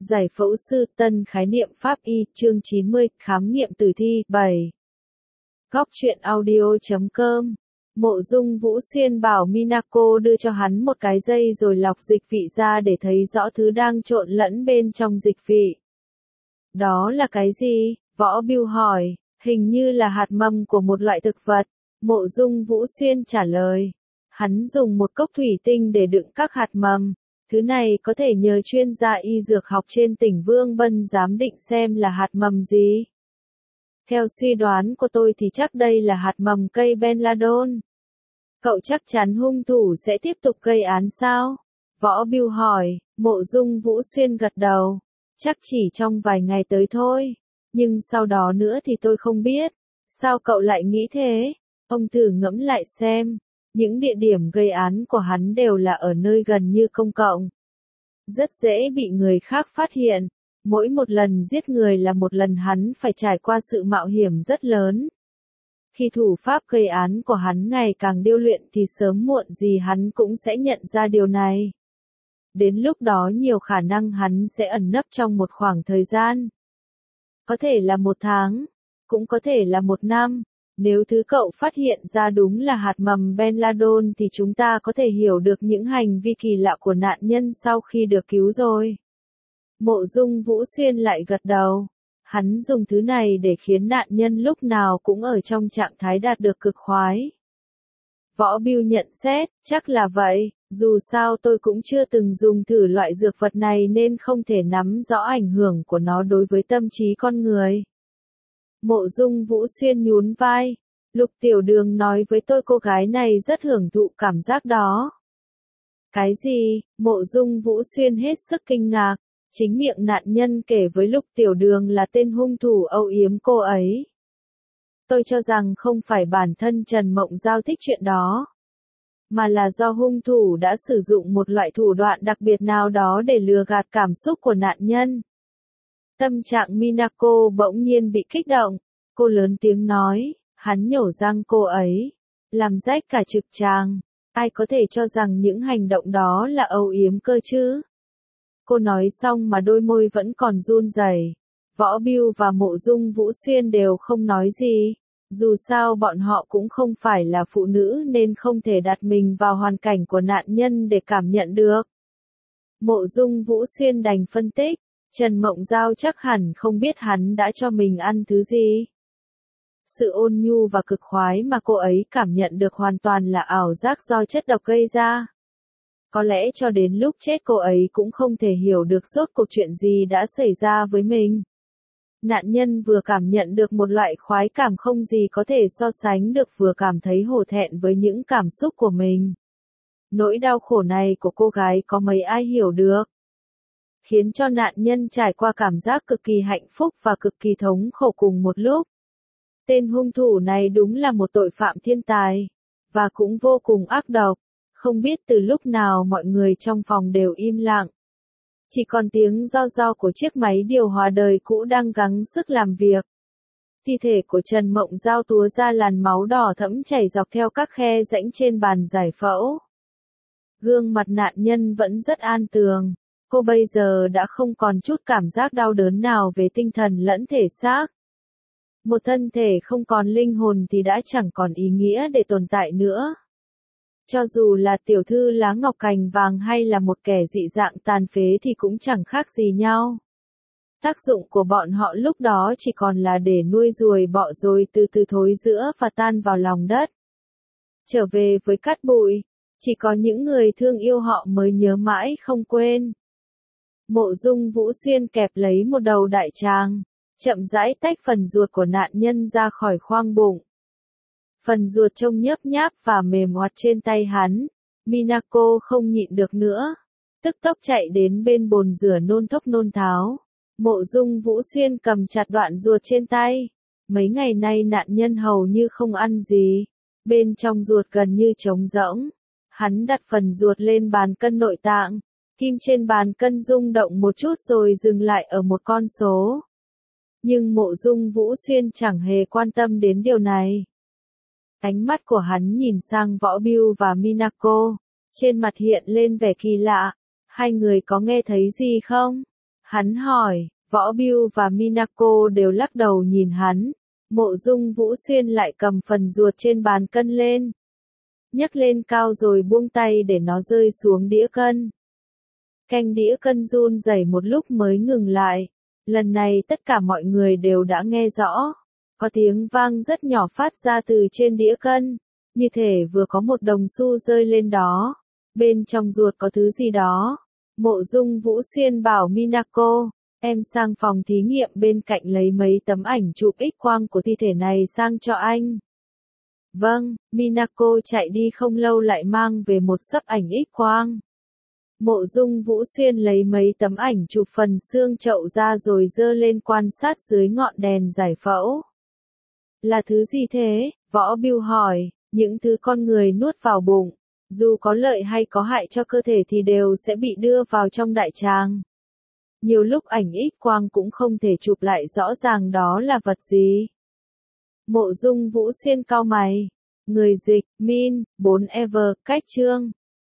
Giải phẫu sư tân khái niệm pháp y, chương 90, khám nghiệm tử thi, 7. Góc truyện audio.com. Mộ Dung Vũ Xuyên bảo Minako đưa cho hắn một cái dây rồi lọc dịch vị ra để thấy rõ thứ đang trộn lẫn bên trong dịch vị. Đó là cái gì? Võ Biêu hỏi. Hình như là hạt mầm của một loại thực vật. Mộ Dung Vũ Xuyên trả lời. Hắn dùng một cốc thủy tinh để đựng các hạt mầm. Thứ này có thể nhờ chuyên gia y dược học trên tỉnh Vương Bân giám định xem là hạt mầm gì. Theo suy đoán của tôi thì chắc đây là hạt mầm cây Benladon. Cậu chắc chắn hung thủ sẽ tiếp tục gây án sao? Võ Biêu hỏi. Mộ Dung Vũ Xuyên gật đầu. Chắc chỉ trong vài ngày tới thôi. Nhưng sau đó nữa thì tôi không biết. Sao cậu lại nghĩ thế? Ông thử ngẫm lại xem. Những địa điểm gây án của hắn đều là ở nơi gần như công cộng. Rất dễ bị người khác phát hiện. Mỗi một lần giết người là một lần hắn phải trải qua sự mạo hiểm rất lớn. Khi thủ pháp gây án của hắn ngày càng điêu luyện thì sớm muộn gì hắn cũng sẽ nhận ra điều này. Đến lúc đó nhiều khả năng hắn sẽ ẩn nấp trong một khoảng thời gian. Có thể là 1 tháng, cũng có thể là 1 năm. Nếu thứ cậu phát hiện ra đúng là hạt mầm Benladon thì chúng ta có thể hiểu được những hành vi kỳ lạ của nạn nhân sau khi được cứu rồi. Mộ Dung Vũ Xuyên lại gật đầu. Hắn dùng thứ này để khiến nạn nhân lúc nào cũng ở trong trạng thái đạt được cực khoái. Võ Biêu nhận xét, chắc là vậy, dù sao tôi cũng chưa từng dùng thử loại dược vật này nên không thể nắm rõ ảnh hưởng của nó đối với tâm trí con người. Mộ Dung Vũ Xuyên nhún vai. Lục Tiểu Đường nói với tôi cô gái này rất hưởng thụ cảm giác đó. Cái gì? Mộ Dung Vũ Xuyên hết sức kinh ngạc. Chính miệng nạn nhân kể với Lục Tiểu Đường là tên hung thủ âu yếm cô ấy. Tôi cho rằng không phải bản thân Trần Mộng Giao thích chuyện đó, mà là do hung thủ đã sử dụng một loại thủ đoạn đặc biệt nào đó để lừa gạt cảm xúc của nạn nhân. Tâm trạng Minako bỗng nhiên bị kích động. Cô lớn tiếng nói, hắn nhổ răng cô ấy, làm rách cả trực tràng. Ai có thể cho rằng những hành động đó là âu yếm cơ chứ? Cô nói xong mà đôi môi vẫn còn run rẩy. Võ Biêu và Mộ Dung Vũ Xuyên đều không nói gì. Dù sao bọn họ cũng không phải là phụ nữ nên không thể đặt mình vào hoàn cảnh của nạn nhân để cảm nhận được. Mộ Dung Vũ Xuyên đành phân tích. Trần Mộng Giao chắc hẳn không biết hắn đã cho mình ăn thứ gì. Sự ôn nhu và cực khoái mà cô ấy cảm nhận được hoàn toàn là ảo giác do chất độc gây ra. Có lẽ cho đến lúc chết cô ấy cũng không thể hiểu được rốt cuộc chuyện gì đã xảy ra với mình. Nạn nhân vừa cảm nhận được một loại khoái cảm không gì có thể so sánh được vừa cảm thấy hổ thẹn với những cảm xúc của mình. Nỗi đau khổ này của cô gái có mấy ai hiểu được. Khiến cho nạn nhân trải qua cảm giác cực kỳ hạnh phúc và cực kỳ thống khổ cùng một lúc. Tên hung thủ này đúng là một tội phạm thiên tài, và cũng vô cùng ác độc. Không biết từ lúc nào mọi người trong phòng đều im lặng. Chỉ còn tiếng rao của chiếc máy điều hòa đời cũ đang gắng sức làm việc. Thi thể của Trần Mộng Giao túa ra làn máu đỏ thẫm chảy dọc theo các khe rãnh trên bàn giải phẫu. Gương mặt nạn nhân vẫn rất an tường. Cô bây giờ đã không còn chút cảm giác đau đớn nào về tinh thần lẫn thể xác. Một thân thể không còn linh hồn thì đã chẳng còn ý nghĩa để tồn tại nữa. Cho dù là tiểu thư lá ngọc cành vàng hay là một kẻ dị dạng tàn phế thì cũng chẳng khác gì nhau. Tác dụng của bọn họ lúc đó chỉ còn là để nuôi ruồi bọ rồi từ từ thối rữa và tan vào lòng đất. Trở về với cát bụi, chỉ có những người thương yêu họ mới nhớ mãi không quên. Mộ Dung Vũ Xuyên kẹp lấy một đầu đại tràng, chậm rãi tách phần ruột của nạn nhân ra khỏi khoang bụng. Phần ruột trông nhớp nháp và mềm oặt trên tay hắn. Minako không nhịn được nữa, tức tốc chạy đến bên bồn rửa nôn thốc nôn tháo. Mộ Dung Vũ Xuyên cầm chặt đoạn ruột trên tay. Mấy ngày nay nạn nhân hầu như không ăn gì, bên trong ruột gần như trống rỗng. Hắn đặt phần ruột lên bàn cân nội tạng. Kim trên bàn cân rung động một chút rồi dừng lại ở một con số. Nhưng Mộ Dung Vũ Xuyên chẳng hề quan tâm đến điều này. Ánh mắt của hắn nhìn sang Võ Biêu và Minako, trên mặt hiện lên vẻ kỳ lạ. Hai người có nghe thấy gì không? Hắn hỏi, Võ Biêu và Minako đều lắc đầu nhìn hắn. Mộ Dung Vũ Xuyên lại cầm phần ruột trên bàn cân lên. Nhấc lên cao rồi buông tay để nó rơi xuống đĩa cân. Canh đĩa cân run rẩy một lúc mới ngừng lại. Lần này tất cả mọi người đều đã nghe rõ. Có tiếng vang rất nhỏ phát ra từ trên đĩa cân. Như thể vừa có một đồng xu rơi lên đó. Bên trong ruột có thứ gì đó. Mộ Dung Vũ Xuyên bảo Minako, em sang phòng thí nghiệm bên cạnh lấy mấy tấm ảnh chụp X-quang của thi thể này sang cho anh. Vâng, Minako chạy đi không lâu lại mang về một xấp ảnh X-quang. Mộ Dung Vũ Xuyên lấy mấy tấm ảnh chụp phần xương chậu ra rồi giơ lên quan sát dưới ngọn đèn giải phẫu. Là thứ gì thế? Võ Biêu hỏi, những thứ con người nuốt vào bụng. Dù có lợi hay có hại cho cơ thể thì đều sẽ bị đưa vào trong đại tràng. Nhiều lúc ảnh X-quang cũng không thể chụp lại rõ ràng đó là vật gì. Mộ Dung Vũ Xuyên cau mày. Người dịch, Min, 4 Ever, cách chương.